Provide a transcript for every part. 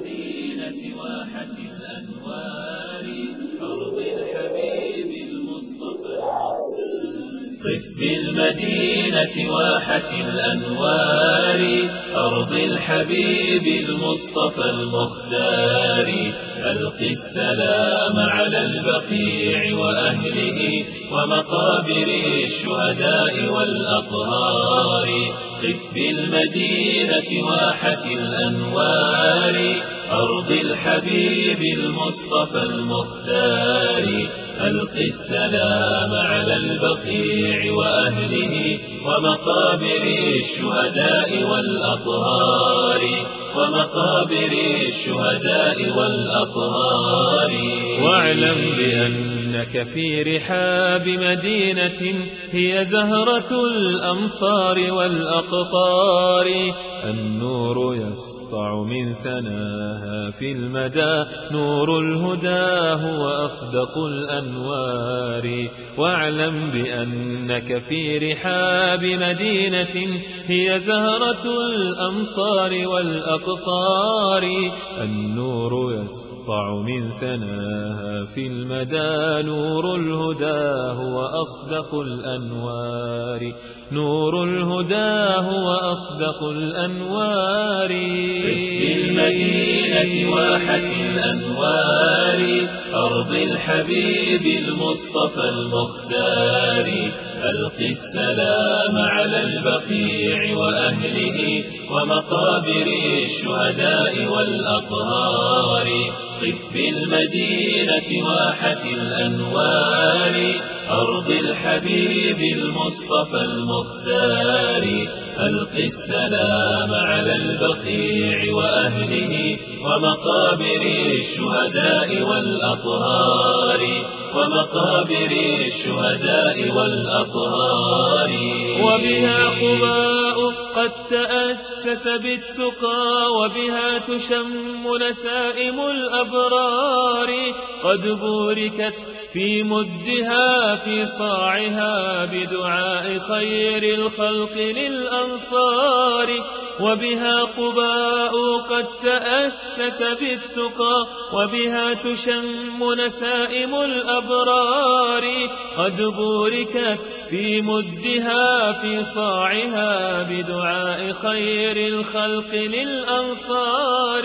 بالمدينة واحة الأنوار أرض الحبيب المصطفى المختار. قف بالمدينة واحة الأنوار أرض الحبيب المصطفى المختار. ألق السلام على البقيع وأهله ومقابر الشهداء والأطهار. قف بالمدينة واحة الأنوار أرض الحبيب المصطفى المختار. ألق السلام على البقيع وأهله ومقابر الشهداء والأطهار ومقابر الشهداء والأطهار. واعلم بأنك في رحاب مدينة هي زهرة الأمصار والأقطار. النور يسطع من ثناها في المدى، نور الهدى هو أصدق الأنوار. واعلم بأنك في رحاب مدينة هي زهرة الأمصار والأقطار. النور يسطع من ثناها في المدى، نور الهدى هو أصدق الأنوار. نور الهدى هو أصدق الأنوار. قف بالمدينة واحة الأنوار أرض الحبيب المصطفى المختار. ألق السلام على البقيع وأهله ومقابر الشهداء والأطهار. قف بالمدينة واحة الأنوار أرض الحبيب المصطفى المختار. ألق السلام على البقيع وأهله ومقابر الشهداء والأطهار ومقابر الشهداء والأطهار. وبها قباء قد تأسس بالتقى، وبها تشم نسائم الأبرار. قد بوركت في مدها في صاعها بدعاء خير الخلق للأنصار. وبها قباء قد تأسس بالتقى، وبها تشم نسائم الأبرار. قد بوركت في مدها في صاعها بدعاء خير الخلق للأنصار.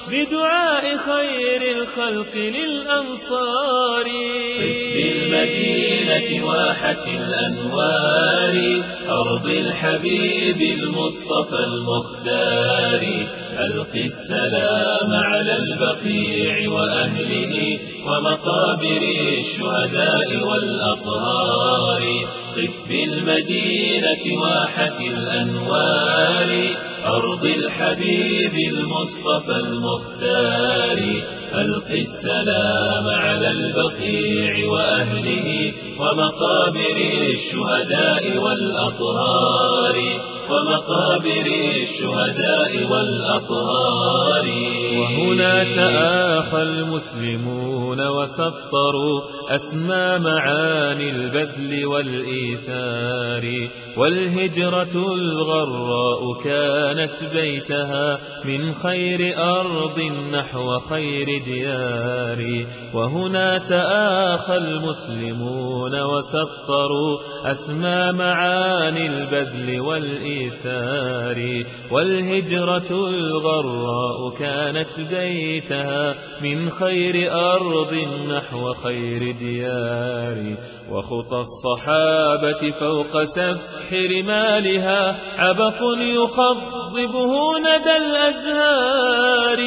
بدعاء خير الخلق للأنصار. قف بالمدينة واحة الأنوار أرض الحبيب المصطفى المختار. ألق السلام على البقيع وأهله ومقابر الشهداء والأطهار. قف بالمدينة واحة الأنوار أرض الحبيب المصطفى المختار. ألق السلام على البقيع وأهله ومقابر الشهداء والأطهار ومقابر الشهداء والأطهار. وهنا تآخى المسلمون وسطروا أسمى معاني البذل والإيثار. والهجرة الغراء كانت بيتها من خير أرض نحو خير ديار. وهنا تآخى المسلمون وسطروا أسمى معاني البذل والإيثار. والهجرة الغراء كانت بيتها من خير أرض نحو خير ديار. وخطى الصحابة فوق سفح رمالها عبق يخضبه ندى الأزهار.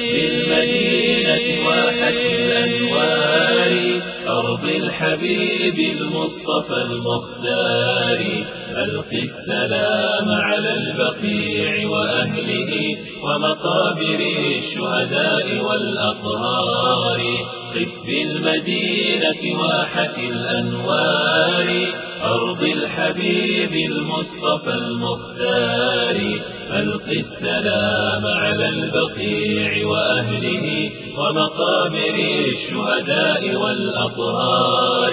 بالمدينة واحة الأنوار أرض الحبيب المصطفى المختار. ألق السلام على البقيع وأهله ومقابر الشهداء والأطهار. قف بالمدينة واحة الأنوار أرض الحبيب المصطفى المختار. ألق السلام على البقيع وأهله ومقابر الشهداء والأطهار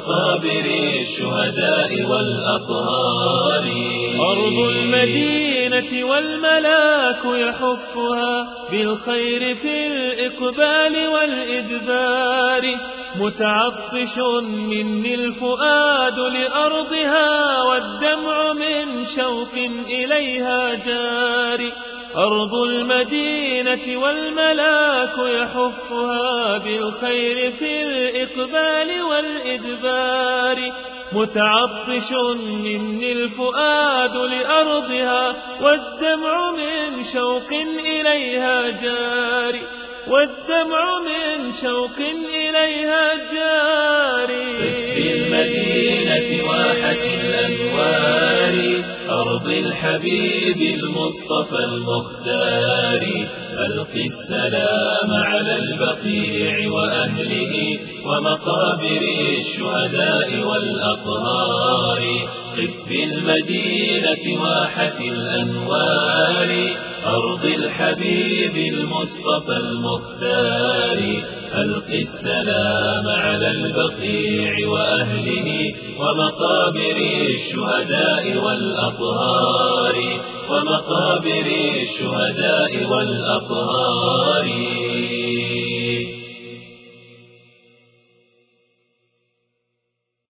ومقابر الشهداء والأطهار. أرض المدينة المدينة والملاك يحفها بالخير في الإقبال والإدبار. متعطش مني الفؤاد لأرضها والدمع من شوق إليها جاري. أرض المدينة والملاك يحفها بالخير في الإقبال والإدبار. متعطش مني الفؤاد لأرضها والدمع من شوق إليها جاري. والدمع من شوق إليها جاري. قف بالمدينة واحة الأنوار أرض الحبيب المصطفى المختار. ألق السلام على البقيع وأهله ومقابر الشهداء والأطهار. قف بالمدينة واحة الأنوار أرض الحبيب المصطفى المختار. ألق السلام على البقيع وأهله ومقابر الشهداء والأطهار. ومقابر الشهداء والأطهار.